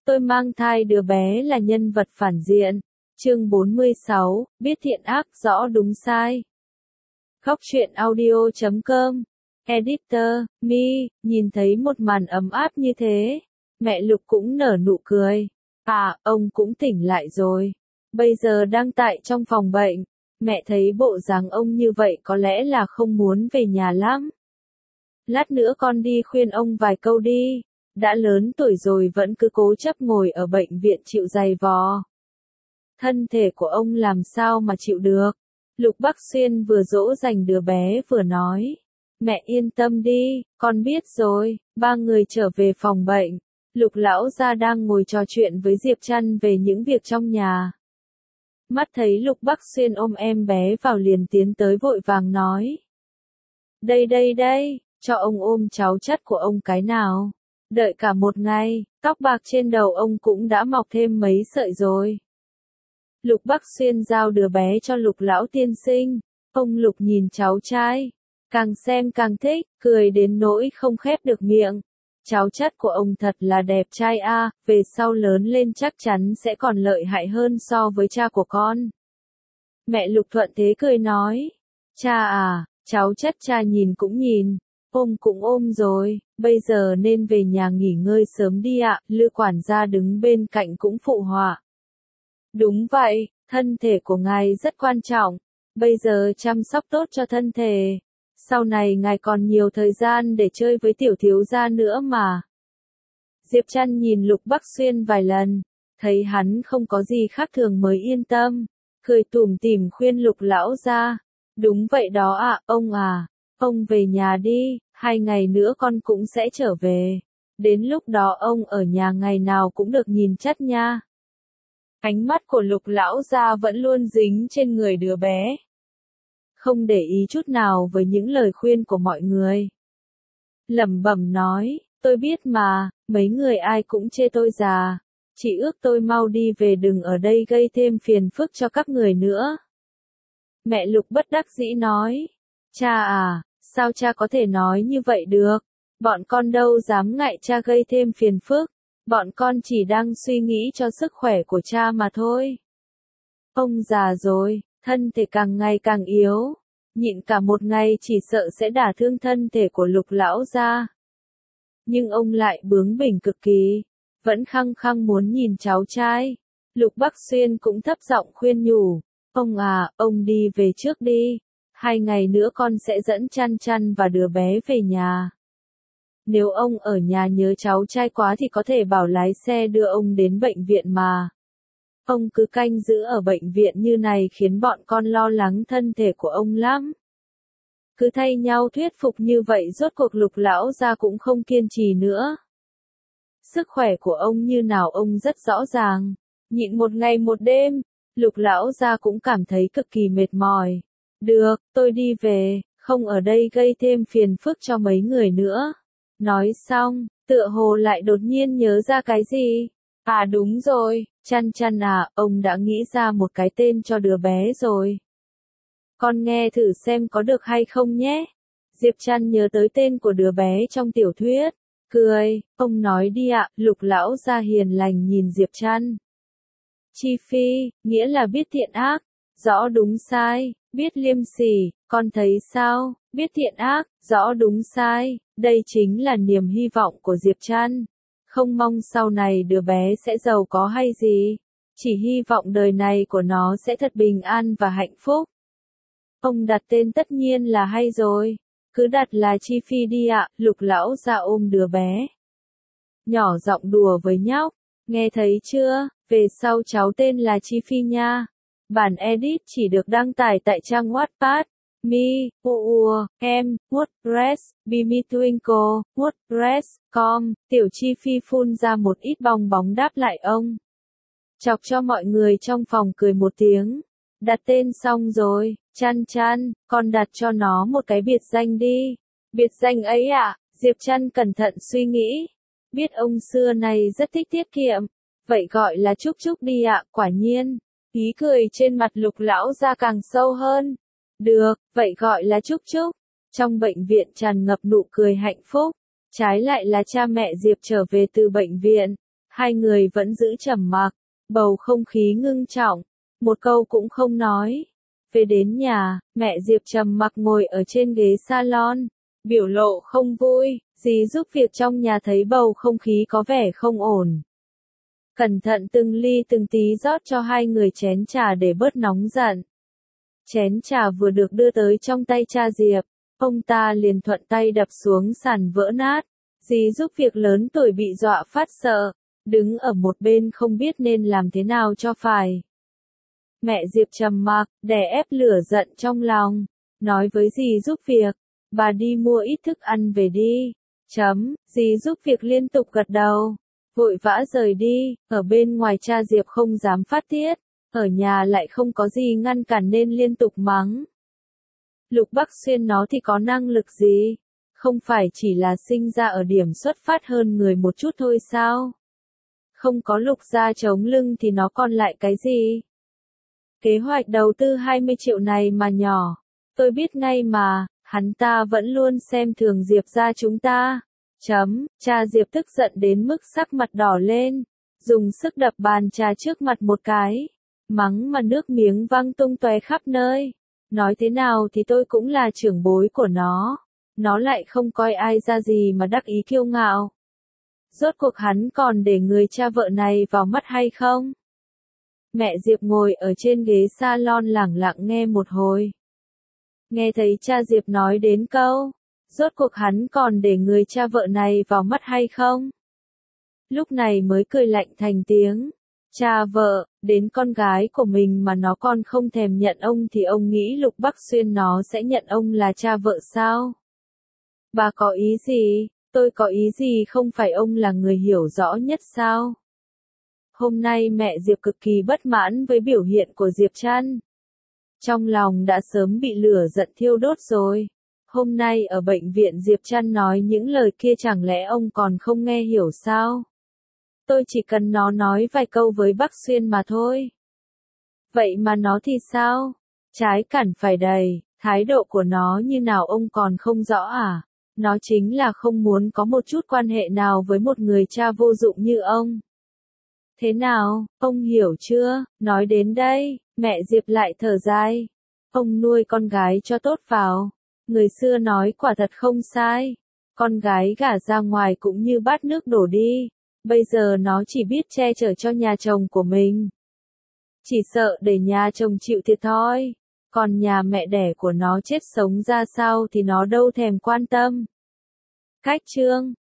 Tôi mang thai đứa bé là nhân vật phản diện. Chương 46, biết thiện ác rõ đúng sai. Góc truyện audio.com. Editor, Mi, nhìn thấy một màn ấm áp như thế. Mẹ Lục cũng nở nụ cười. À, ông cũng tỉnh lại rồi. Bây giờ đang tại trong phòng bệnh. Mẹ thấy bộ dáng ông như vậy có lẽ là không muốn về nhà lắm. Lát nữa con đi khuyên ông vài câu đi. Đã lớn tuổi rồi vẫn cứ cố chấp ngồi ở bệnh viện chịu giày vò. Thân thể của ông làm sao mà chịu được. Lục Bắc Xuyên vừa dỗ dành đứa bé vừa nói. Mẹ yên tâm đi, con biết rồi. Ba người trở về phòng bệnh. Lục lão gia đang ngồi trò chuyện với Diệp Trăn về những việc trong nhà. Mắt thấy Lục Bắc Xuyên ôm em bé vào liền tiến tới vội vàng nói. Đây, cho ông ôm cháu chắt của ông cái nào. Đợi cả một ngày, tóc bạc trên đầu ông cũng đã mọc thêm mấy sợi rồi. Lục Bắc Xuyên giao đứa bé cho Lục lão tiên sinh. Ông Lục nhìn cháu trai, càng xem càng thích, cười đến nỗi không khép được miệng. Cháu chắt của ông thật là đẹp trai a, về sau lớn lên chắc chắn sẽ còn lợi hại hơn so với cha của con. Mẹ Lục thuận thế cười nói. Cha à, cháu chắt cha nhìn cũng nhìn, ôm cũng ôm rồi, bây giờ nên về nhà nghỉ ngơi sớm đi ạ. Lư quản gia đứng bên cạnh cũng phụ họa. Đúng vậy, thân thể của ngài rất quan trọng, bây giờ chăm sóc tốt cho thân thể. Sau này ngài còn nhiều thời gian để chơi với tiểu thiếu gia nữa mà. Diệp Trăn nhìn Lục Bắc Xuyên vài lần, thấy hắn không có gì khác thường mới yên tâm, cười tủm tỉm khuyên Lục lão gia. Đúng vậy đó ạ, ông về nhà đi, 2 ngày nữa con cũng sẽ trở về. Đến lúc đó ông ở nhà ngày nào cũng được nhìn chắt nha. Ánh mắt của Lục lão gia vẫn luôn dính trên người đứa bé. Không để ý chút nào với những lời khuyên của mọi người. Lẩm bẩm nói, tôi biết mà, mấy người ai cũng chê tôi già. Chỉ ước tôi mau đi về đừng ở đây gây thêm phiền phức cho các người nữa. Mẹ Lục bất đắc dĩ nói, cha à, sao cha có thể nói như vậy được? Bọn con đâu dám ngại cha gây thêm phiền phức. Bọn con chỉ đang suy nghĩ cho sức khỏe của cha mà thôi. Ông già rồi, thân thể càng ngày càng yếu. Nhịn cả một ngày chỉ sợ sẽ đả thương thân thể của Lục lão gia. Nhưng ông lại bướng bỉnh cực kỳ, vẫn khăng khăng muốn nhìn cháu trai. Lục Bắc Xuyên cũng thấp giọng khuyên nhủ, ông đi về trước đi. 2 ngày nữa con sẽ dẫn Chăn và đứa bé về nhà. Nếu ông ở nhà nhớ cháu trai quá thì có thể bảo lái xe đưa ông đến bệnh viện mà. Ông cứ canh giữ ở bệnh viện như này khiến bọn con lo lắng thân thể của ông lắm. Cứ thay nhau thuyết phục như vậy rốt cuộc Lục lão gia cũng không kiên trì nữa. Sức khỏe của ông như nào ông rất rõ ràng. Nhịn 1 ngày 1 đêm, Lục lão gia cũng cảm thấy cực kỳ mệt mỏi. Được, tôi đi về, không ở đây gây thêm phiền phức cho mấy người nữa. Nói xong, tựa hồ lại đột nhiên nhớ ra cái gì. À đúng rồi, Chăn à, ông đã nghĩ ra một cái tên cho đứa bé rồi. Con nghe thử xem có được hay không nhé. Diệp Trăn nhớ tới tên của đứa bé trong tiểu thuyết. Cười, ông nói đi ạ. Lục lão gia hiền lành nhìn Diệp Trăn. Chi phi, nghĩa là biết thiện ác, rõ đúng sai, biết liêm sỉ, con thấy sao? Biết thiện ác, rõ đúng sai, đây chính là niềm hy vọng của Diệp Trăn. Không mong sau này đứa bé sẽ giàu có hay gì, chỉ hy vọng đời này của nó sẽ thật bình an và hạnh phúc. Ông đặt tên tất nhiên là hay rồi, cứ đặt là Chi Phi đi ạ. Lục lão gia ôm đứa bé, nhỏ giọng đùa với nhóc, nghe thấy chưa, về sau cháu tên là Chi Phi nha. Bản edit chỉ được đăng tải tại trang Wattpad. Me, em, WordPress, Bimi Twinkle, WordPress.com, Tiểu Chi Phi phun ra một ít bong bóng đáp lại ông. Chọc cho mọi người trong phòng cười một tiếng. Đặt tên xong rồi, Chăn, con đặt cho nó một cái biệt danh đi. Biệt danh ấy à? Diệp Trăn cẩn thận suy nghĩ. Biết ông xưa này rất thích tiết kiệm. Vậy gọi là Trúc đi ạ, quả nhiên. Ý cười trên mặt Lục lão gia càng sâu hơn. Được, vậy gọi là Trúc. Trong bệnh viện tràn ngập nụ cười hạnh phúc. Trái lại là cha mẹ Diệp trở về từ bệnh viện. Hai người vẫn giữ trầm mặc, bầu không khí ngưng trọng, một câu cũng không nói. Về đến nhà, mẹ Diệp trầm mặc ngồi ở trên ghế salon, biểu lộ không vui, dì giúp việc trong nhà thấy bầu không khí có vẻ không ổn. Cẩn thận từng ly từng tí rót cho hai người chén trà để bớt nóng giận. Chén trà vừa được đưa tới trong tay cha Diệp, ông ta liền thuận tay đập xuống sàn vỡ nát. Dì giúp việc lớn tuổi bị dọa phát sợ, đứng ở một bên không biết nên làm thế nào cho phải. Mẹ Diệp trầm mặc, đè ép lửa giận trong lòng, nói với dì giúp việc, bà đi mua ít thức ăn về đi. Dì giúp việc liên tục gật đầu, vội vã rời đi, ở bên ngoài cha Diệp không dám phát tiết, ở nhà lại không có gì ngăn cản nên liên tục mắng. Lục Bắc Xuyên nó thì có năng lực gì? Không phải chỉ là sinh ra ở điểm xuất phát hơn người một chút thôi sao? Không có Lục gia chống lưng thì nó còn lại cái gì? Kế hoạch đầu tư 20 triệu này mà nhỏ, tôi biết ngay mà, hắn ta vẫn luôn xem thường Diệp gia chúng ta. Cha Diệp tức giận đến mức sắc mặt đỏ lên, dùng sức đập bàn trà trước mặt một cái, mắng mà nước miếng văng tung tóe khắp nơi. Nói thế nào thì tôi cũng là trưởng bối của nó lại không coi ai ra gì mà đắc ý kiêu ngạo. Rốt cuộc hắn còn để người cha vợ này vào mắt hay không? Mẹ Diệp ngồi ở trên ghế salon lẳng lặng nghe một hồi. Nghe thấy cha Diệp nói đến câu, rốt cuộc hắn còn để người cha vợ này vào mắt hay không? Lúc này mới cười lạnh thành tiếng. Cha vợ, đến con gái của mình mà nó còn không thèm nhận ông thì ông nghĩ Lục Bắc Xuyên nó sẽ nhận ông là cha vợ sao? Bà có ý gì? Tôi có ý gì không phải ông là người hiểu rõ nhất sao? Hôm nay mẹ Diệp cực kỳ bất mãn với biểu hiện của Diệp Trăn. Trong lòng đã sớm bị lửa giận thiêu đốt rồi. Hôm nay ở bệnh viện Diệp Trăn nói những lời kia chẳng lẽ ông còn không nghe hiểu sao? Tôi chỉ cần nó nói vài câu với Bắc Xuyên mà thôi. Vậy mà nó thì sao? Trái cản phải đầy, thái độ của nó như nào ông còn không rõ à? Nó chính là không muốn có một chút quan hệ nào với một người cha vô dụng như ông. Thế nào, ông hiểu chưa? Nói đến đây, mẹ Diệp lại thở dài. Ông nuôi con gái cho tốt vào. Người xưa nói quả thật không sai. Con gái gả ra ngoài cũng như bát nước đổ đi. Bây giờ nó chỉ biết che chở cho nhà chồng của mình. Chỉ sợ để nhà chồng chịu thiệt thôi. Còn nhà mẹ đẻ của nó chết sống ra sao thì nó đâu thèm quan tâm. Cách chương